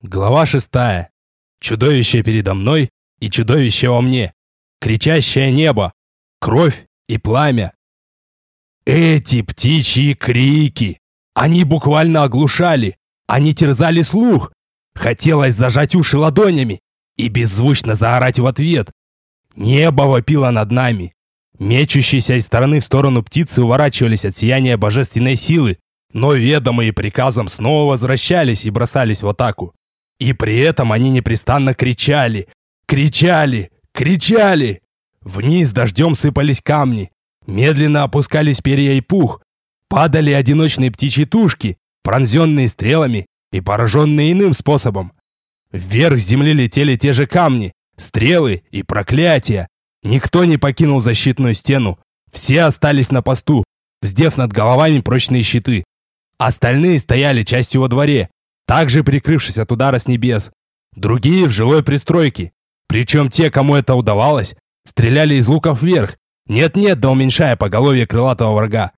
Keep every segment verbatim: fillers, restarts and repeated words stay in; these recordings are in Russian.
Глава шестая. Чудовище передо мной и чудовище во мне. Кричащее небо. Кровь и пламя. Эти птичьи крики. Они буквально оглушали. Они терзали слух. Хотелось зажать уши ладонями и беззвучно заорать в ответ. Небо вопило над нами. Мечущиеся из стороны в сторону птицы уворачивались от сияния божественной силы, но ведомые приказом снова возвращались и бросались в атаку. И при этом они непрестанно кричали, кричали, кричали. Вниз дождем сыпались камни, медленно опускались перья и пух, падали одиночные птичьи тушки, пронзенные стрелами и пораженные иным способом. Вверх с земли летели те же камни, стрелы и проклятия. Никто не покинул защитную стену, все остались на посту, вздев над головами прочные щиты. Остальные стояли частью во дворе, также прикрывшись от удара с небес. Другие в жилой пристройке. Причем те, кому это удавалось, стреляли из луков вверх, нет-нет, да уменьшая поголовье крылатого врага.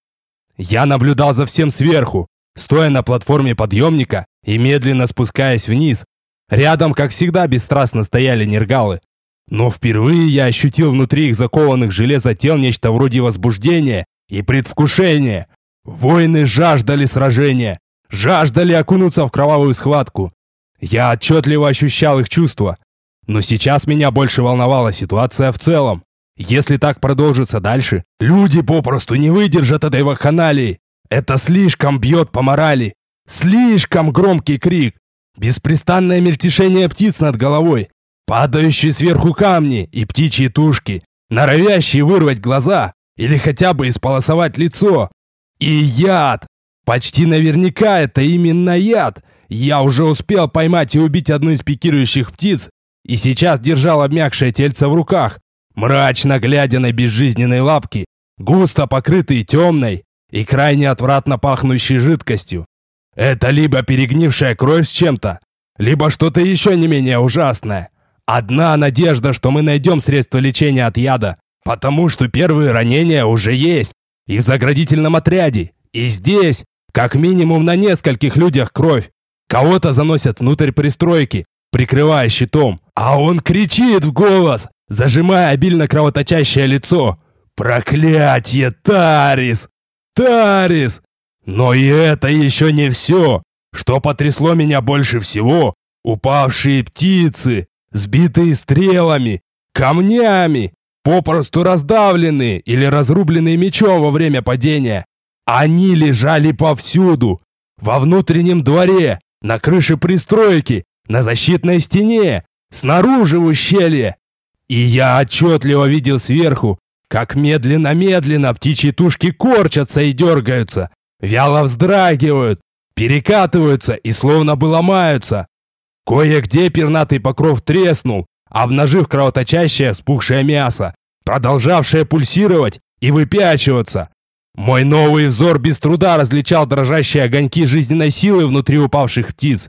Я наблюдал за всем сверху, стоя на платформе подъемника и медленно спускаясь вниз. Рядом, как всегда, бесстрастно стояли нергалы. Но впервые я ощутил внутри их закованных в железо тел нечто вроде возбуждения и предвкушения. Воины жаждали сражения, жаждали окунуться в кровавую схватку. Я отчетливо ощущал их чувства. Но сейчас меня больше волновала ситуация в целом. Если так продолжится дальше, люди попросту не выдержат этой вакханалии. Это слишком бьет по морали. Слишком громкий крик. Беспрестанное мельтешение птиц над головой. Падающие сверху камни и птичьи тушки, норовящие вырвать глаза или хотя бы исполосовать лицо. И яд. Почти наверняка это именно яд. Я уже успел поймать и убить одну из пикирующих птиц и сейчас держал обмякшее тельце в руках, мрачно глядя на безжизненные лапки, густо покрытые темной и крайне отвратно пахнущей жидкостью. Это либо перегнившая кровь с чем-то, либо что-то еще не менее ужасное. Одна надежда, что мы найдем средство лечения от яда, потому что первые ранения уже есть и в заградительном отряде, и здесь, как минимум на нескольких людях кровь. Кого-то заносят внутрь пристройки, прикрывая щитом, а он кричит в голос, зажимая обильно кровоточащее лицо. «Проклятье, Тарис! Тарис!» Но и это еще не все. Что потрясло меня больше всего? Упавшие птицы, сбитые стрелами, камнями, попросту раздавленные или разрубленные мечом во время падения. Они лежали повсюду. Во внутреннем дворе, на крыше пристройки, на защитной стене, снаружи в ущелье. И я отчетливо видел сверху, как медленно-медленно птичьи тушки корчатся и дергаются, вяло вздрагивают, перекатываются и словно бы ломаются. Кое-где пернатый покров треснул, обнажив кровоточащее вспухшее мясо, продолжавшее пульсировать и выпячиваться. Мой новый взор без труда различал дрожащие огоньки жизненной силы внутри упавших птиц.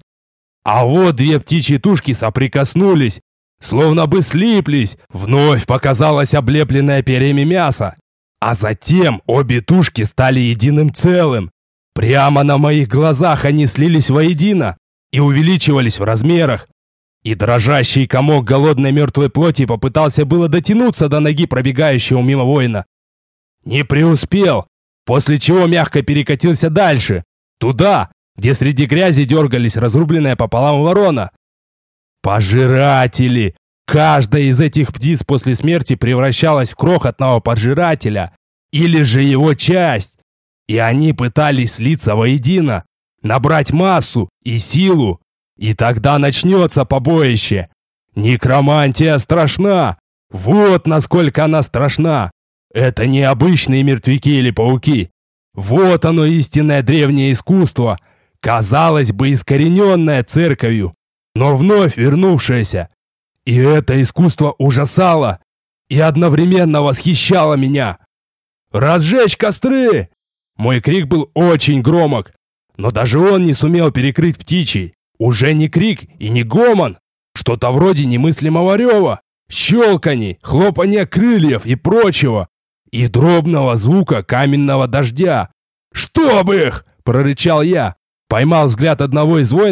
А вот две птичьи тушки соприкоснулись, словно бы слиплись, вновь показалось облепленное перьями мясо. А затем обе тушки стали единым целым. Прямо на моих глазах они слились воедино и увеличивались в размерах. И дрожащий комок голодной мертвой плоти попытался было дотянуться до ноги пробегающего мимо воина. Не преуспел, после чего мягко перекатился дальше, туда, где среди грязи дергались разрубленная пополам ворона. Пожиратели! Каждая из этих птиц после смерти превращалась в крохотного пожирателя, или же его часть. И они пытались слиться воедино, набрать массу и силу. И тогда начнется побоище. Некромантия страшна. Вот насколько она страшна. Это не обычные мертвяки или пауки. Вот оно истинное древнее искусство, казалось бы, искорененное церковью, но вновь вернувшееся. И это искусство ужасало и одновременно восхищало меня. «Разжечь костры!» Мой крик был очень громок, но даже он не сумел перекрыть птичий. Уже не крик и не гомон, что-то вроде немыслимого рева, щелканий, хлопанья крыльев и прочего, и дробного звука каменного дождя. «Чтоб их!» – прорычал я, поймал взгляд одного из воинов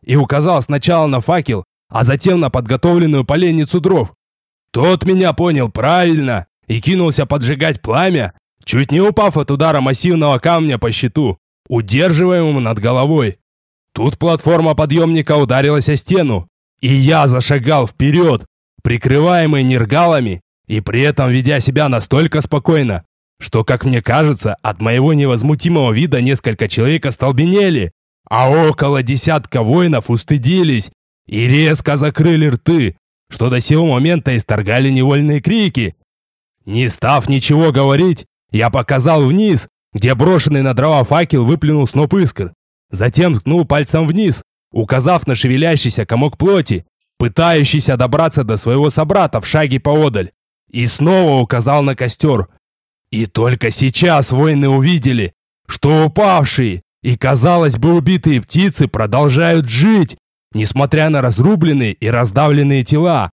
и указал сначала на факел, а затем на подготовленную поленницу дров. Тот меня понял правильно и кинулся поджигать пламя, чуть не упав от удара массивного камня по щиту, удерживаемому над головой. Тут платформа подъемника ударилась о стену, и я зашагал вперед, прикрываемый нергалами, и при этом ведя себя настолько спокойно, что, как мне кажется, от моего невозмутимого вида несколько человек остолбенели, а около десятка воинов устыдились и резко закрыли рты, что до сего момента исторгали невольные крики. Не став ничего говорить, я показал вниз, где брошенный на дрова факел выплюнул сноп искр. Затем ткнул пальцем вниз, указав на шевелящийся комок плоти, пытающийся добраться до своего собрата в шаге поодаль, и снова указал на костер. И только сейчас воины увидели, что упавшие и, казалось бы, убитые птицы продолжают жить, несмотря на разрубленные и раздавленные тела.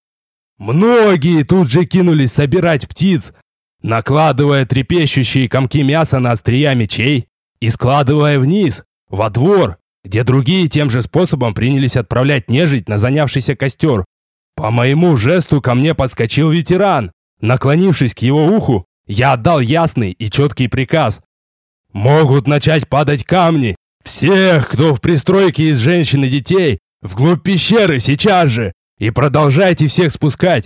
Многие тут же кинулись собирать птиц, накладывая трепещущие комки мяса на острия мечей и складывая вниз, во двор, где другие тем же способом принялись отправлять нежить на занявшийся костер. По моему жесту ко мне подскочил ветеран. Наклонившись к его уху, я отдал ясный и четкий приказ. Могут начать падать камни. Всех, кто в пристройке из женщин и детей, вглубь пещеры сейчас же, и продолжайте всех спускать.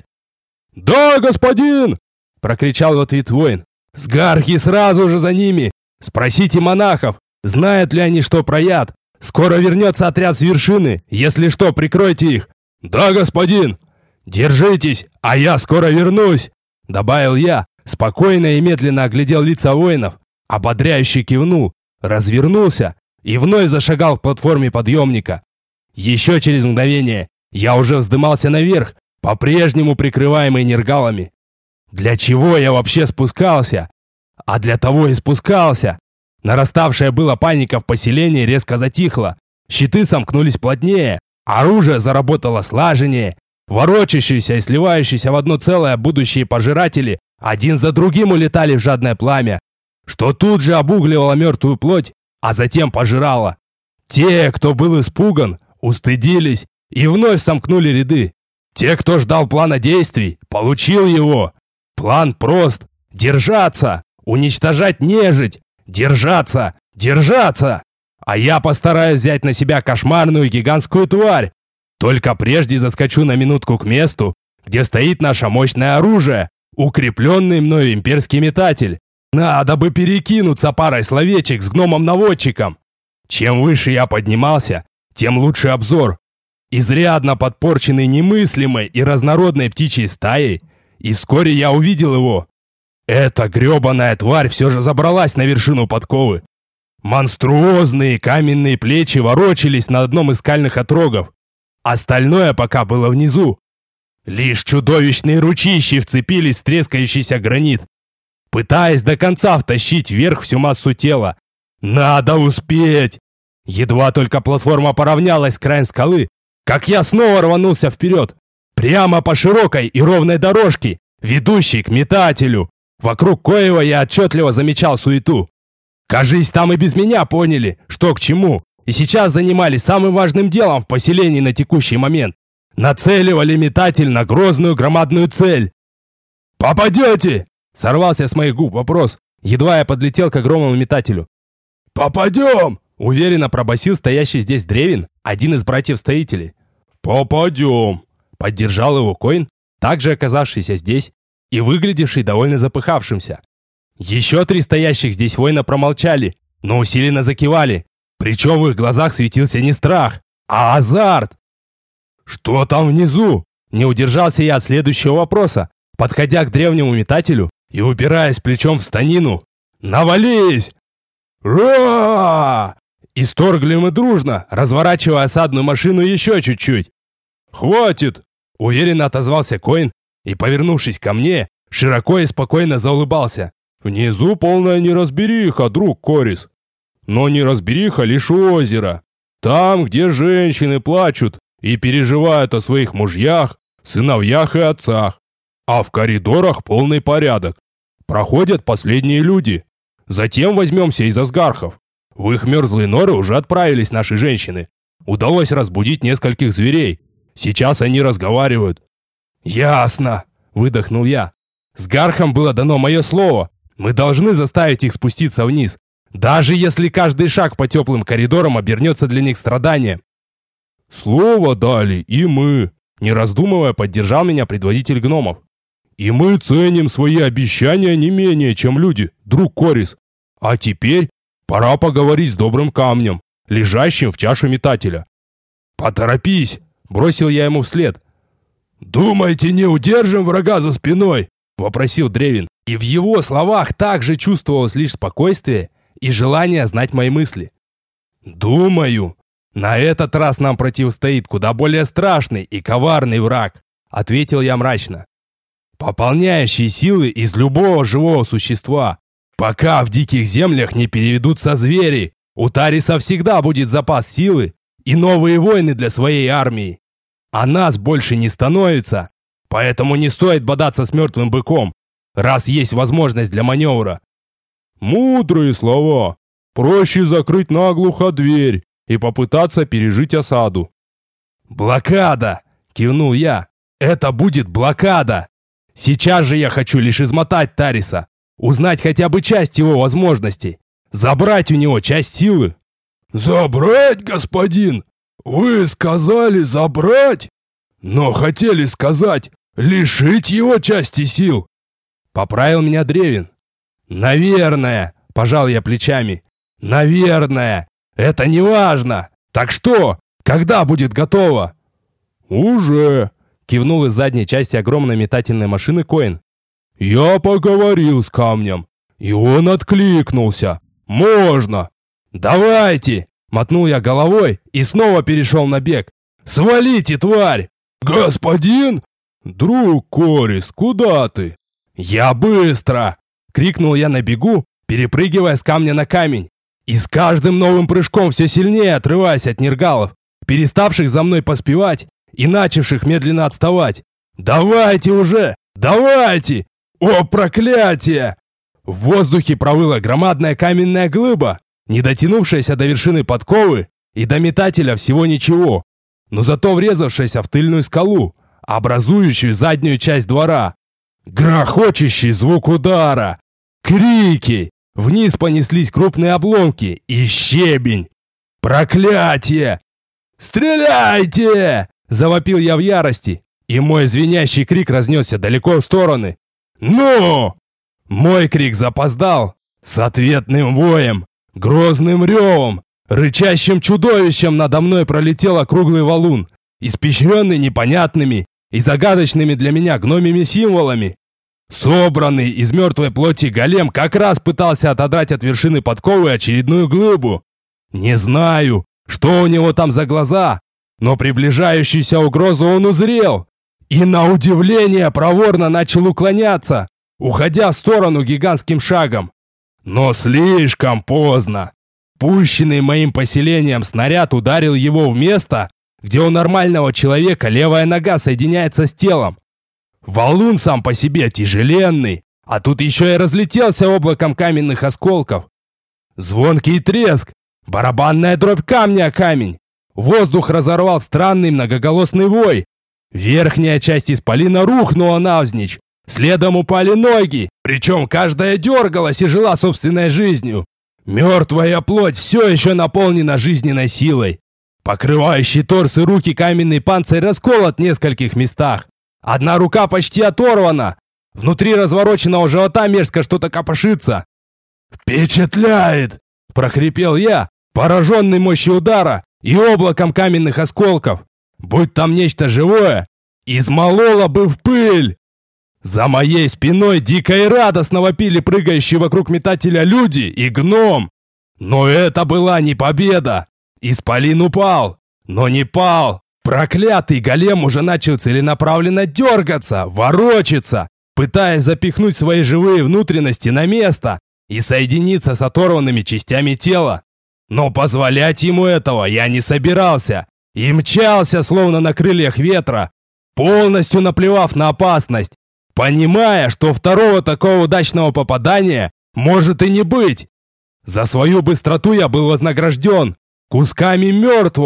«Да, господин!» — прокричал в ответ воин. «Сгархи сразу же за ними! Спросите монахов, знают ли они что про яд? Скоро вернется отряд с вершины, если что, прикройте их!» «Да, господин!» «Держитесь, а я скоро вернусь!» — добавил я, спокойно и медленно оглядел лица воинов, ободряюще кивнул, развернулся и вновь зашагал к платформе подъемника. Еще через мгновение я уже вздымался наверх, по-прежнему прикрываемый нергалами. Для чего я вообще спускался? А для того и спускался. Нараставшая была паника в поселении резко затихла, щиты сомкнулись плотнее, оружие заработало слаженнее, ворочащиеся и сливающиеся в одно целое будущие пожиратели один за другим улетали в жадное пламя, что тут же обугливало мертвую плоть, а затем пожирало. Те, кто был испуган, устыдились и вновь сомкнули ряды. Те, кто ждал плана действий, получил его. План прост: держаться, уничтожать нежить, держаться, держаться. А я постараюсь взять на себя кошмарную гигантскую тварь. Только прежде заскочу на минутку к месту, где стоит наше мощное оружие, укрепленный мною имперский метатель. Надо бы перекинуться парой словечек с гномом-наводчиком. Чем выше я поднимался, тем лучше обзор. Изрядно подпорченный немыслимой и разнородной птичьей стаей, и вскоре я увидел его. Эта гребаная тварь все же забралась на вершину подковы. Монструозные каменные плечи ворочались на одном из скальных отрогов. Остальное пока было внизу. Лишь чудовищные ручищи вцепились в трескающийся гранит, пытаясь до конца втащить вверх всю массу тела. Надо успеть! Едва только платформа поравнялась с краем скалы, как я снова рванулся вперед, прямо по широкой и ровной дорожке, ведущей к метателю, вокруг коего я отчетливо замечал суету. Кажись, там и без меня поняли, что к чему, и сейчас занимались самым важным делом в поселении на текущий момент. Нацеливали метатель на грозную громадную цель. «Попадете!» — сорвался с моих губ вопрос, едва я подлетел к огромному метателю. «Попадем!» — уверенно пробасил стоящий здесь Древин, один из братьев-стоителей. «Попадем!» — поддержал его Коин, также оказавшийся здесь и выглядевший довольно запыхавшимся. Еще три стоящих здесь воина промолчали, но усиленно закивали, причем в их глазах светился не страх, а азарт. «Что там внизу?» — не удержался я от следующего вопроса, подходя к древнему метателю и упираясь плечом в станину. «Навались!» «Ра!» Исторгли мы дружно, разворачивая осадную машину еще чуть-чуть. «Хватит!» — уверенно отозвался Коин и, повернувшись ко мне, широко и спокойно заулыбался. «Внизу полная неразбериха, друг Корис. Но неразбериха лишь у озера. Там, где женщины плачут и переживают о своих мужьях, сыновьях и отцах. А в коридорах полный порядок. Проходят последние люди. Затем возьмемся из асгархов. В их мерзлые норы уже отправились наши женщины. удалось разбудить нескольких зверей. Сейчас они разговаривают». «Ясно», — выдохнул я. «С Гархом было дано мое слово. Мы должны заставить их спуститься вниз, даже если каждый шаг по теплым коридорам обернется для них страданием». «Слово дали и мы», — не раздумывая поддержал меня предводитель гномов. «И мы ценим свои обещания не менее, чем люди, друг Корис. А теперь пора поговорить с добрым камнем, лежащим в чаше метателя». «Поторопись», — бросил я ему вслед. «Думаете, не удержим врага за спиной?» — вопросил Древин. И в его словах также чувствовалось лишь спокойствие и желание знать мои мысли. «Думаю, на этот раз нам противостоит куда более страшный и коварный враг», — ответил я мрачно. «Пополняющий силы из любого живого существа. Пока в диких землях не переведутся звери, у Тариса всегда будет запас силы и новые войны для своей армии. А нас больше не становится, поэтому не стоит бодаться с мертвым быком, раз есть возможность для маневра». «Мудрые слова. Проще закрыть наглухо дверь и попытаться пережить осаду». «Блокада!» — кивнул я. «Это будет блокада! Сейчас же я хочу лишь измотать Тариса, узнать хотя бы часть его возможностей, забрать у него часть силы». «Забрать, господин? Вы сказали забрать? Но хотели сказать лишить его части сил?» Поправил меня Древин. «Наверное», — пожал я плечами. «Наверное. Это не важно. Так что, когда будет готово?» «Уже», — кивнул из задней части огромной метательной машины Коин. «Я поговорил с камнем, и он откликнулся. Можно». «Давайте!» — мотнул я головой и снова перешел на бег. «Свалите, тварь!» «Господин!» «Друг Корис, куда ты?» «Я быстро!» — крикнул я на бегу, перепрыгивая с камня на камень. И с каждым новым прыжком все сильнее отрываясь от нергалов, переставших за мной поспевать и начавших медленно отставать. «Давайте уже! Давайте! О, проклятие!» В воздухе провыла громадная каменная глыба, не дотянувшаяся до вершины подковы и до метателя всего ничего, но зато врезавшаяся в тыльную скалу, образующую заднюю часть двора. Грохочущий звук удара, крики, вниз понеслись крупные обломки и щебень. «Проклятие! Стреляйте!» – завопил я в ярости, и мой звенящий крик разнесся далеко в стороны. «Ну!» Мой крик запоздал с ответным воем, грозным ревом, рычащим чудовищем надо мной пролетел округлый валун, испещренный непонятными и загадочными для меня гномими символами. Собранный из мертвой плоти голем как раз пытался отодрать от вершины подковы очередную глыбу. Не знаю, что у него там за глаза, но приближающуюся угрозу он узрел и на удивление проворно начал уклоняться, уходя в сторону гигантским шагом. Но слишком поздно. Пущенный моим поселением снаряд ударил его в место, где у нормального человека левая нога соединяется с телом. Валун сам по себе тяжеленный, а тут еще и разлетелся облаком каменных осколков. Звонкий треск, барабанная дробь камня о камень. Воздух разорвал странный многоголосный вой. Верхняя часть исполина рухнула навзничь. Следом упали ноги, причем каждая дергалась и жила собственной жизнью. Мертвая плоть все еще наполнена жизненной силой. Покрывающий торс и руки каменный панцирь расколот в нескольких местах. Одна рука почти оторвана. Внутри развороченного живота мерзко что-то копошится. «Впечатляет!» – прохрипел я, пораженный мощью удара и облаком каменных осколков. Будь там нечто живое, измололо бы в пыль. За моей спиной дико и радостно вопили прыгающие вокруг метателя люди и гном. Но это была не победа. Исполин упал, но не пал. Проклятый голем уже начал целенаправленно дергаться, ворочаться, пытаясь запихнуть свои живые внутренности на место и соединиться с оторванными частями тела. Но позволять ему этого я не собирался и мчался, словно на крыльях ветра, полностью наплевав на опасность, понимая, что второго такого удачного попадания может и не быть. За свою быстроту я был вознагражден кусками мертвого,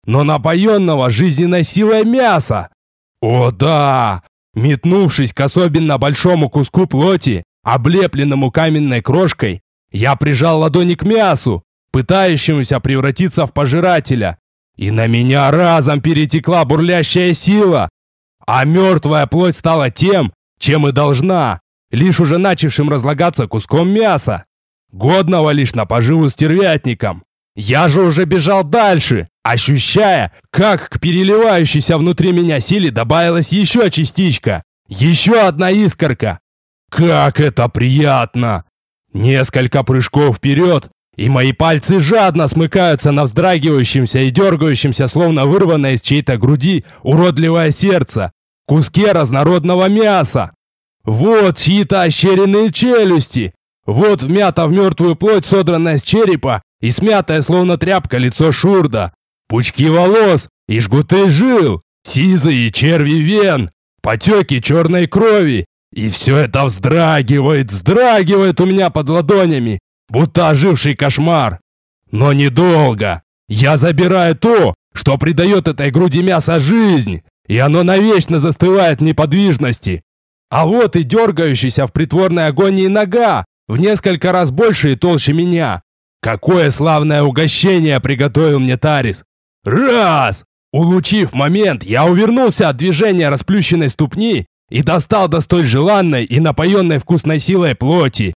но напоенного жизненной силой мяса. О да! Метнувшись к особенно большому куску плоти, облепленному каменной крошкой, я прижал ладони к мясу, пытающемуся превратиться в пожирателя, и на меня разом перетекла бурлящая сила, а мертвая плоть стала тем, чем и должна, лишь уже начавшим разлагаться куском мяса, годного лишь на поживу стервятникам. Я же уже бежал дальше, ощущая, как к переливающейся внутри меня силе добавилась еще частичка, еще одна искорка. Как это приятно! Несколько прыжков вперед, и мои пальцы жадно смыкаются на вздрагивающемся и дергающемся, словно вырванное из чьей-то груди уродливое сердце, куске разнородного мяса. Вот чьи-то ощеренные челюсти, вот вмято в мертвую плоть, содранная с черепа, и смятое, словно тряпка, лицо Шурда, пучки волос и жгуты жил, сизые черви вен, потеки черной крови, и все это вздрагивает, вздрагивает у меня под ладонями, будто оживший кошмар. Но недолго. Я забираю то, что придает этой груди мяса жизнь, и оно навечно застывает в неподвижности. А вот и дергающийся в притворной агонии нога, в несколько раз больше и толще меня. Какое славное угощение приготовил мне Тарис! Раз! Улучив момент, я увернулся от движения расплющенной ступни и достал до столь желанной и напоенной вкусной силой плоти.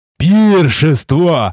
Пиршество!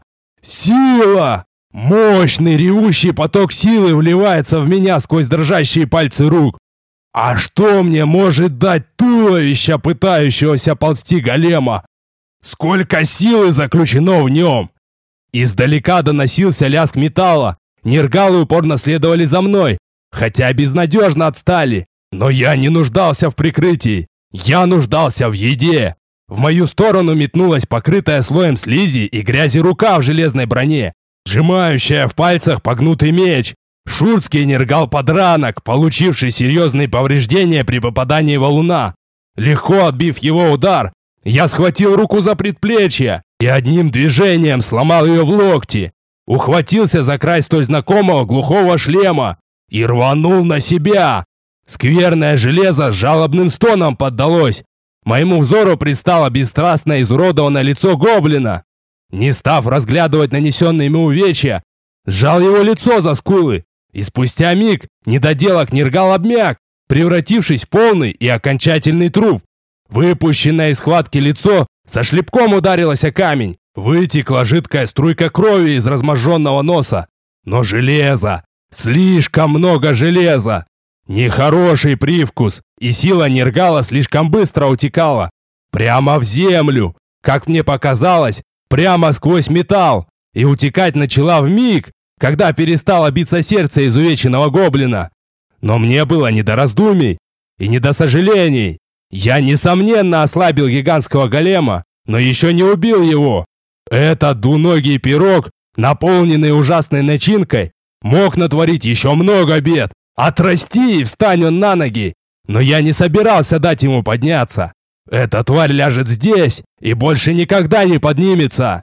Сила! Мощный ревущий поток силы вливается в меня сквозь дрожащие пальцы рук. А что мне может дать туловище пытающегося ползти голема? Сколько силы заключено в нем! Издалека доносился лязг металла. Нергалы упорно следовали за мной, хотя безнадежно отстали. Но я не нуждался в прикрытии. Я нуждался в еде. В мою сторону метнулась покрытая слоем слизи и грязи рука в железной броне, сжимающая в пальцах погнутый меч. Шурский нергал-подранок, получивший серьезные повреждения при попадании валуна. Легко отбив его удар, я схватил руку за предплечье и одним движением сломал ее в локти, ухватился за край столь знакомого глухого шлема и рванул на себя. Скверное железо с жалобным стоном поддалось. Моему взору предстало бесстрастное изуродованное лицо гоблина. Не став разглядывать нанесенные ему увечья, сжал его лицо за скулы, и спустя миг недоделок нергал обмяк, превратившись в полный и окончательный труп. Выпущенное из схватки лицо со шлепком ударилось о камень, вытекла жидкая струйка крови из разможженного носа. Но железо! Слишком много железа! Нехороший привкус, и сила нергала слишком быстро утекала. Прямо в землю, как мне показалось, прямо сквозь металл, и утекать начала вмиг, когда перестало биться сердце изувеченного гоблина. Но мне было не до раздумий и не до сожалений. Я, несомненно, ослабил гигантского голема, но еще не убил его. Этот двуногий пирог, наполненный ужасной начинкой, мог натворить еще много бед. Отрасти и встань он на ноги. Но я не собирался дать ему подняться. Эта тварь ляжет здесь и больше никогда не поднимется.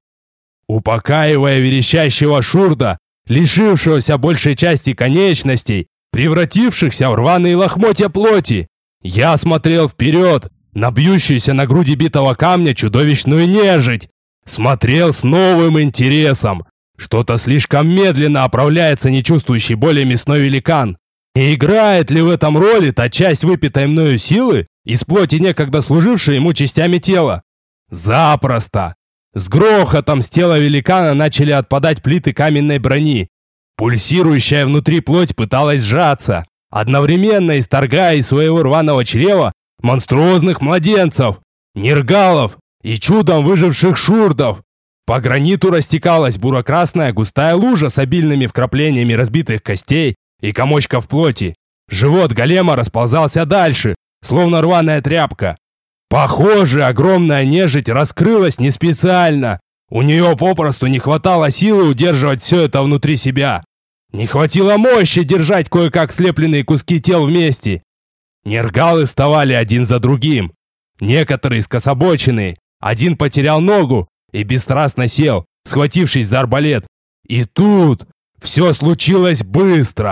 Упокаивая верещащего Шурда, лишившегося большей части конечностей, превратившихся в рваные лохмотья плоти, я смотрел вперед, на бьющуюся на груди битого камня чудовищную нежить. Смотрел с новым интересом. Что-то слишком медленно оправляется нечувствующий боли мясной великан. И играет ли в этом роли та часть выпитой мною силы, из плоти некогда служившей ему частями тела? Запросто! С грохотом с тела великана начали отпадать плиты каменной брони. Пульсирующая внутри плоть пыталась сжаться, одновременно исторгая из своего рваного чрева монструозных младенцев, нергалов и чудом выживших шурдов. По граниту растекалась буро-красная густая лужа с обильными вкраплениями разбитых костей и комочков плоти. Живот голема расползался дальше, словно рваная тряпка. Похоже, огромная нежить раскрылась не специально. У нее попросту не хватало силы удерживать все это внутри себя. Не хватило мощи держать кое-как слепленные куски тел вместе. Нергалы вставали один за другим. Некоторые скособоченные. Один потерял ногу и бесстрастно сел, схватившись за арбалет. И тут все случилось быстро.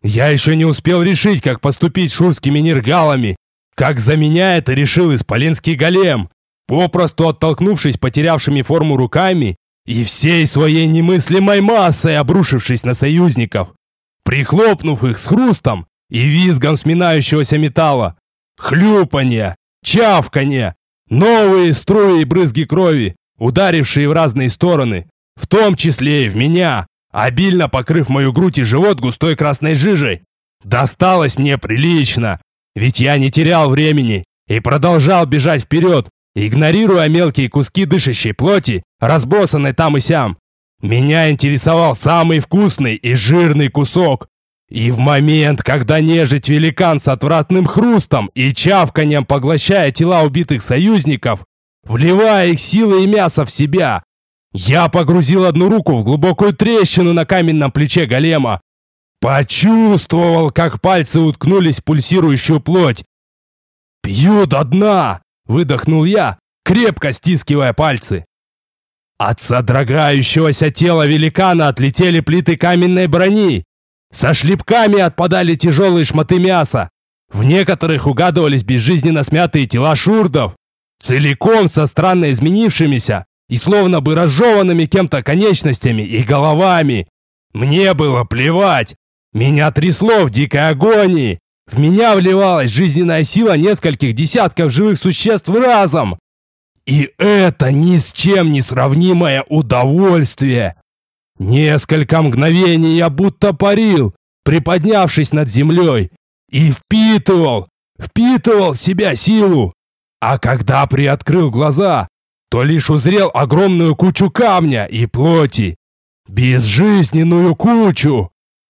Я еще не успел решить, как поступить с шурскими нергалами, как за меня это решил исполинский голем, попросту оттолкнувшись потерявшими форму руками и всей своей немыслимой массой обрушившись на союзников, прихлопнув их с хрустом и визгом сминающегося металла, хлюпанье, чавканье, новые струи и брызги крови, ударившие в разные стороны, в том числе и в меня, обильно покрыв мою грудь и живот густой красной жижей. Досталось мне прилично, ведь я не терял времени и продолжал бежать вперед, игнорируя мелкие куски дышащей плоти, разбросанной там и сям. Меня интересовал самый вкусный и жирный кусок. И в момент, когда нежить-великан с отвратным хрустом и чавканьем, поглощая тела убитых союзников, вливая их силы и мясо в себя, я погрузил одну руку в глубокую трещину на каменном плече голема, почувствовал, как пальцы уткнулись в пульсирующую плоть. «Пью до дна!» — выдохнул я, крепко стискивая пальцы. От содрогающегося тела великана отлетели плиты каменной брони. Со шлепками отпадали тяжелые шматы мяса. В некоторых угадывались безжизненно смятые тела шурдов, целиком со странно изменившимися и словно бы разжеванными кем-то конечностями и головами. Мне было плевать. Меня трясло в дикой агонии. В меня вливалась жизненная сила нескольких десятков живых существ разом. И это ни с чем не сравнимое удовольствие. Несколько мгновений я будто парил, приподнявшись над землей, и впитывал, впитывал в себя силу. А когда приоткрыл глаза, то лишь узрел огромную кучу камня и плоти. Безжизненную кучу.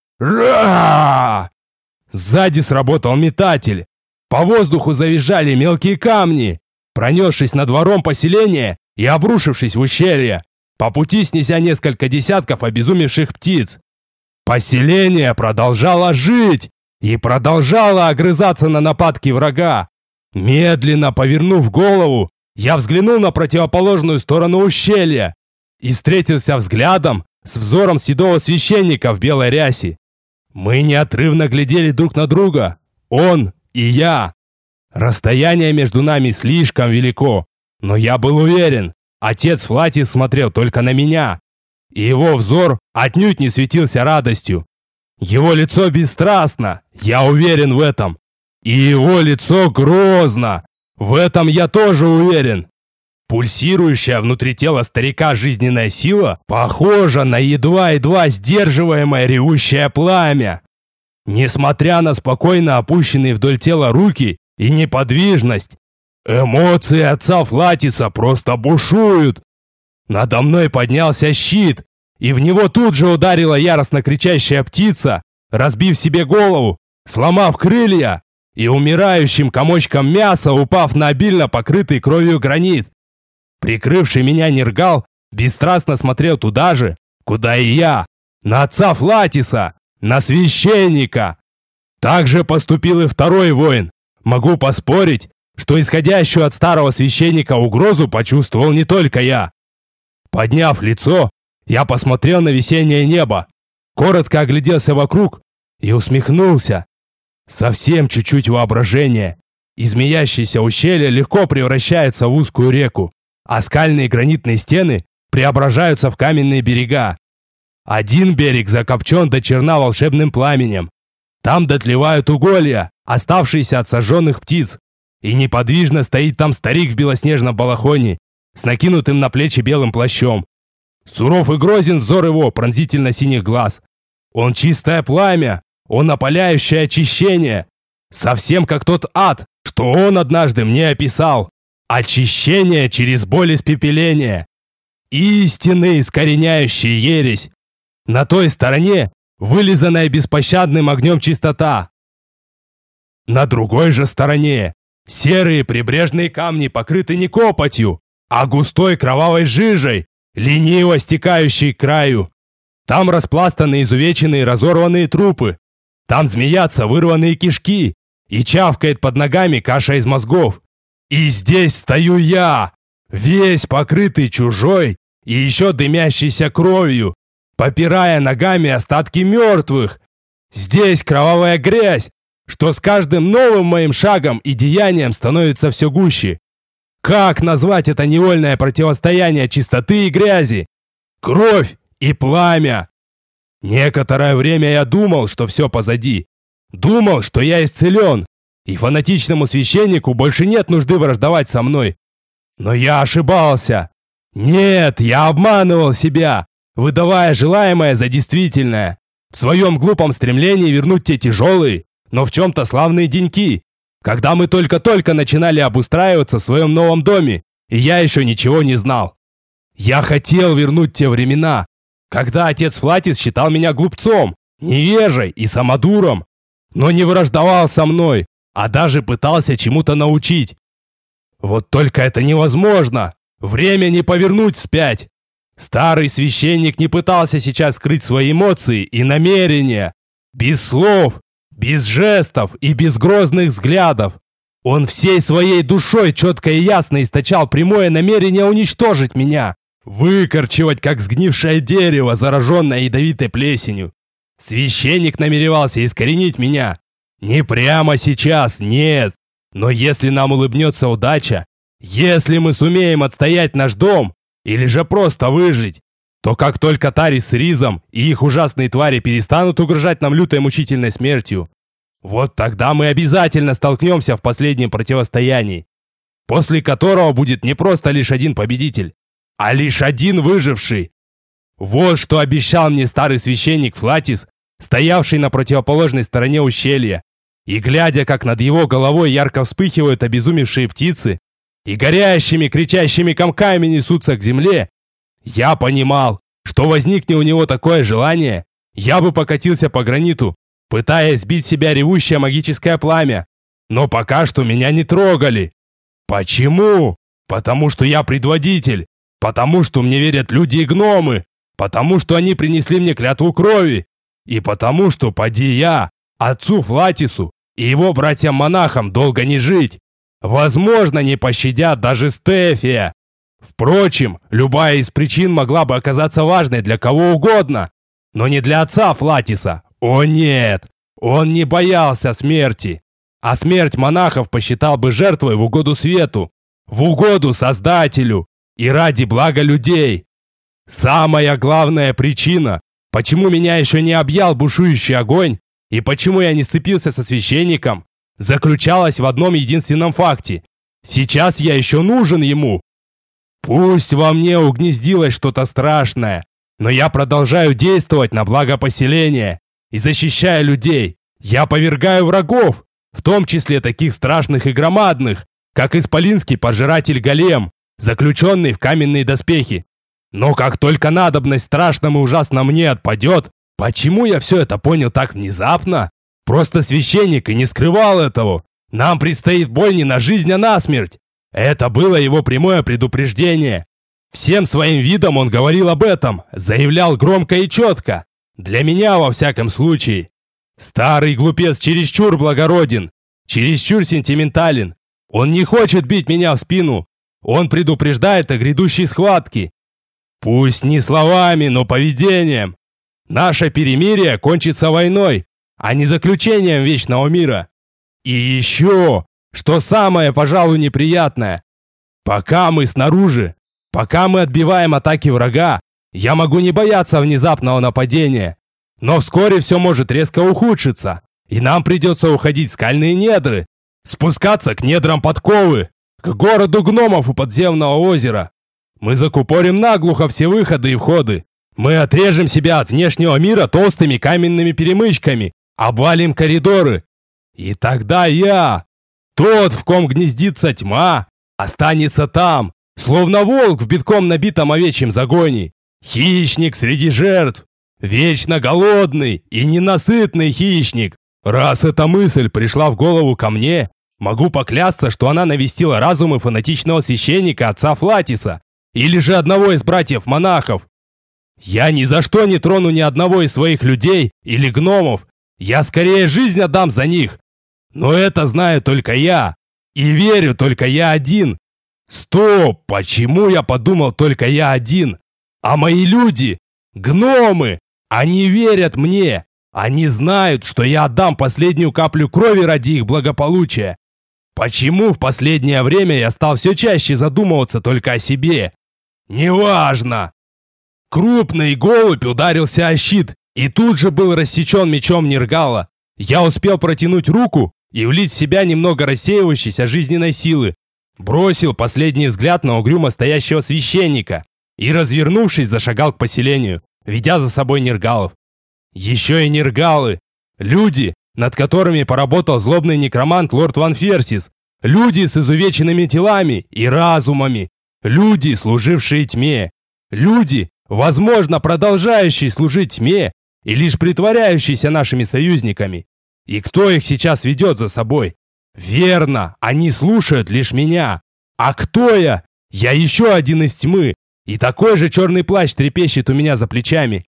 Ра! Сзади сработал метатель. По воздуху завизжали мелкие камни, пронесшись над двором поселения и обрушившись в ущелье, по пути снеся несколько десятков обезумевших птиц. Поселение продолжало жить и продолжало огрызаться на нападки врага. Медленно повернув голову, я взглянул на противоположную сторону ущелья и встретился взглядом с взором седого священника в белой рясе. Мы неотрывно глядели друг на друга, он и я. Расстояние между нами слишком велико, но я был уверен, отец Флатис смотрел только на меня, и его взор отнюдь не светился радостью. Его лицо бесстрастно, я уверен в этом, и его лицо грозно, в этом я тоже уверен. Пульсирующая внутри тела старика жизненная сила похожа на едва-едва сдерживаемое ревущее пламя. Несмотря на спокойно опущенные вдоль тела руки и неподвижность, эмоции отца Флатиса просто бушуют. Надо мной поднялся щит, и в него тут же ударила яростно кричащая птица, разбив себе голову, сломав крылья и умирающим комочком мяса упав на обильно покрытый кровью гранит. Прикрывший меня нергал бесстрастно смотрел туда же, куда и я, на отца Флатиса, на священника. Так же поступил и второй воин. Могу поспорить, что исходящую от старого священника угрозу почувствовал не только я. Подняв лицо, я посмотрел на весеннее небо, коротко огляделся вокруг и усмехнулся. Совсем чуть-чуть воображения, и змеящееся ущелье легко превращается в узкую реку, а скальные гранитные стены преображаются в каменные берега. Один берег закопчен до черна волшебным пламенем. Там дотлевают уголья, оставшиеся от сожженных птиц, и неподвижно стоит там старик в белоснежном балахоне, с накинутым на плечи белым плащом. Суров и грозен взор его пронзительно-синих глаз. Он чистое пламя, он опаляющее очищение, совсем как тот ад, что он однажды мне описал. Очищение через боль испепеления. Истинный искореняющий ересь. На той стороне вылизанная беспощадным огнем чистота. На другой же стороне серые прибрежные камни покрыты не копотью, а густой кровавой жижей, лениво стекающей к краю. Там распластаны изувеченные разорванные трупы. Там змеятся вырванные кишки и чавкает под ногами каша из мозгов. И здесь стою я, весь покрытый чужой и еще дымящейся кровью, попирая ногами остатки мертвых. Здесь кровавая грязь, что с каждым новым моим шагом и деянием становится все гуще. Как назвать это невольное противостояние чистоты и грязи? Кровь и пламя. Некоторое время я думал, что все позади. Думал, что я исцелен, и фанатичному священнику больше нет нужды враждовать со мной. Но я ошибался. Нет, я обманывал себя, выдавая желаемое за действительное, в своем глупом стремлении вернуть те тяжелые, но в чем-то славные деньки, когда мы только-только начинали обустраиваться в своем новом доме, и я еще ничего не знал. Я хотел вернуть те времена, когда отец Флатис считал меня глупцом, невежей и самодуром, но не враждовал со мной, а даже пытался чему-то научить. Вот только это невозможно, время не повернуть вспять. Старый священник не пытался сейчас скрыть свои эмоции и намерения. Без слов, без жестов и без грозных взглядов. Он всей своей душой четко и ясно источал прямое намерение уничтожить меня. Выкорчевать, как сгнившее дерево, зараженное ядовитой плесенью. Священник намеревался искоренить меня. Не прямо сейчас, нет. Но если нам улыбнется удача, если мы сумеем отстоять наш дом, или же просто выжить, то как только Тарис с Ризом и их ужасные твари перестанут угрожать нам лютой мучительной смертью, вот тогда мы обязательно столкнемся в последнем противостоянии, после которого будет не просто лишь один победитель, а лишь один выживший. Вот что обещал мне старый священник Флатис, стоявший на противоположной стороне ущелья, и глядя, как над его головой ярко вспыхивают обезумевшие птицы, и горящими, кричащими комками несутся к земле, я понимал, что возникне у него такое желание, я бы покатился по граниту, пытаясь сбить себя ревущее магическое пламя. Но пока что меня не трогали. Почему? Потому что я предводитель, потому что мне верят люди и гномы, потому что они принесли мне клятву крови, и потому что, поди я, отцу Флатису и его братьям-монахам долго не жить. Возможно, не пощадят даже Стефия. Впрочем, любая из причин могла бы оказаться важной для кого угодно, но не для отца Флатиса. О нет, он не боялся смерти, а смерть монахов посчитал бы жертвой в угоду свету, в угоду Создателю и ради блага людей. Самая главная причина, почему меня еще не объял бушующий огонь и почему я не сцепился со священником, заключалась в одном единственном факте. Сейчас я еще нужен ему. Пусть во мне угнездилось что-то страшное, но я продолжаю действовать на благо поселения и защищая людей. Я повергаю врагов, в том числе таких страшных и громадных, как исполинский пожиратель Голем, заключенный в каменные доспехи. Но как только надобность страшным и ужасно мне отпадет, почему я все это понял так внезапно? Просто священник и не скрывал этого. Нам предстоит бой не на жизнь, а на смерть. Это было его прямое предупреждение. Всем своим видом он говорил об этом, заявлял громко и четко. Для меня, во всяком случае. Старый глупец чересчур благороден, чересчур сентиментален. Он не хочет бить меня в спину. Он предупреждает о грядущей схватке. Пусть не словами, но поведением. Наше перемирие кончится войной, а не заключением вечного мира. И еще, что самое, пожалуй, неприятное, пока мы снаружи, пока мы отбиваем атаки врага, я могу не бояться внезапного нападения. Но вскоре все может резко ухудшиться, и нам придется уходить в скальные недры, спускаться к недрам подковы, к городу гномов у подземного озера. Мы закупорим наглухо все выходы и входы. Мы отрежем себя от внешнего мира толстыми каменными перемычками, обвалим коридоры. И тогда я, тот, в ком гнездится тьма, останется там, словно волк в битком набитом овечьем загоне. Хищник среди жертв, вечно голодный и ненасытный хищник. Раз эта мысль пришла в голову ко мне, могу поклясться, что она навестила разумы фанатичного священника отца Флатиса или же одного из братьев-монахов. Я ни за что не трону ни одного из своих людей или гномов. Я скорее жизнь отдам за них. Но это знаю только я. И верю только я один. Стоп, почему я подумал только я один? А мои люди, гномы, они верят мне. Они знают, что я отдам последнюю каплю крови ради их благополучия. Почему в последнее время я стал все чаще задумываться только о себе? Неважно. Крупный голубь ударился о щит и тут же был рассечен мечом Нергала. Я успел протянуть руку и влить в себя немного рассеивающейся жизненной силы. Бросил последний взгляд на угрюмо стоящего священника и, развернувшись, зашагал к поселению, ведя за собой нергалов. Еще и нергалы. Люди, над которыми поработал злобный некромант лорд Ван Ферсис. Люди с изувеченными телами и разумами. Люди, служившие тьме. Люди, возможно, продолжающие служить тьме и лишь притворяющиеся нашими союзниками. И кто их сейчас ведет за собой? Верно, они слушают лишь меня. А кто я? Я еще один из тьмы, и такой же черный плащ трепещет у меня за плечами.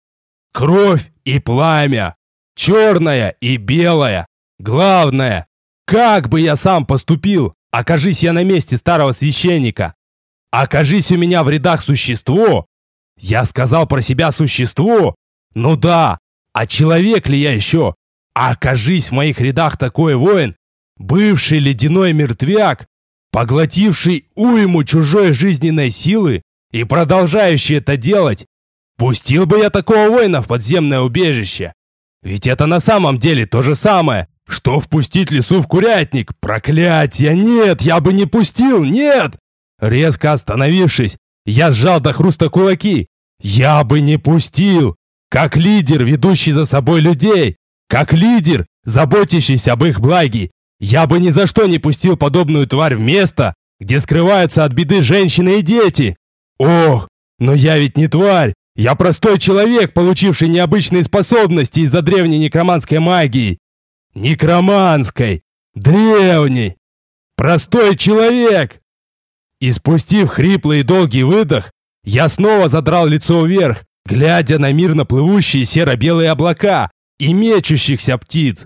Кровь и пламя, черное и белое. Главное, как бы я сам поступил, окажись я на месте старого священника. Окажись у меня в рядах существо. Я сказал про себя существо. Ну да, а человек ли я еще? А окажись в моих рядах такой воин, бывший ледяной мертвяк, поглотивший уйму чужой жизненной силы и продолжающий это делать, пустил бы я такого воина в подземное убежище? Ведь это на самом деле то же самое, что впустить лису в курятник. Проклятье, нет, я бы не пустил, нет! Резко остановившись, я сжал до хруста кулаки. Я бы не пустил, как лидер, ведущий за собой людей, как лидер, заботящийся об их благе. Я бы ни за что не пустил подобную тварь в место, где скрываются от беды женщины и дети. Ох, но я ведь не тварь. Я простой человек, получивший необычные способности из-за древней некроманской магии. Некроманской, древней. Простой человек. И спустив хриплый и долгий выдох, я снова задрал лицо вверх, глядя на мирно плывущие серо-белые облака и мечущихся птиц.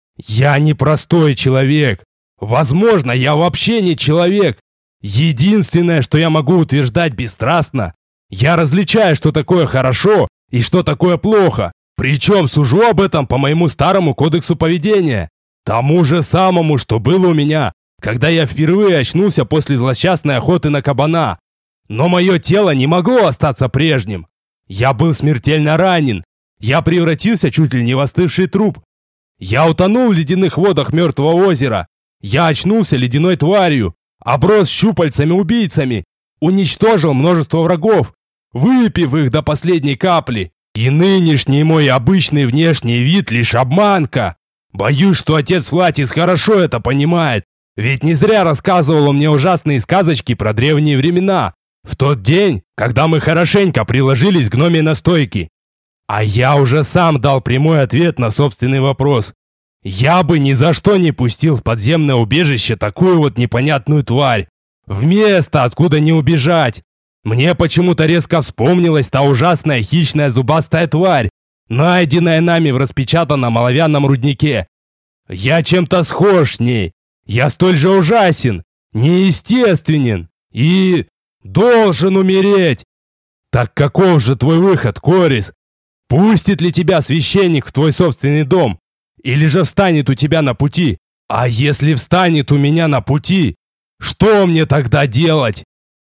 Я не простой человек. Возможно, я вообще не человек. Единственное, что я могу утверждать бесстрастно, я различаю, что такое хорошо и что такое плохо. Причем сужу об этом по моему старому кодексу поведения. Тому же самому, что было у меня, когда я впервые очнулся после злосчастной охоты на кабана. Но мое тело не могло остаться прежним. Я был смертельно ранен. Я превратился чуть ли не в остывший труп. Я утонул в ледяных водах мертвого озера. Я очнулся ледяной тварью, оброс щупальцами-убийцами, уничтожил множество врагов, выпив их до последней капли. И нынешний мой обычный внешний вид лишь обманка. Боюсь, что отец Флатис хорошо это понимает, ведь не зря рассказывал он мне ужасные сказочки про древние времена, в тот день, когда мы хорошенько приложились к гномьей настойке. А я уже сам дал прямой ответ на собственный вопрос. Я бы ни за что не пустил в подземное убежище такую вот непонятную тварь. В место, откуда не убежать. Мне почему-то резко вспомнилась та ужасная хищная зубастая тварь, найденная нами в распечатанном оловянном руднике. Я чем-то схож с ней. Я столь же ужасен, неестественен и должен умереть. Так каков же твой выход, Корис? Пустит ли тебя священник в твой собственный дом? Или же встанет у тебя на пути? А если встанет у меня на пути, что мне тогда делать?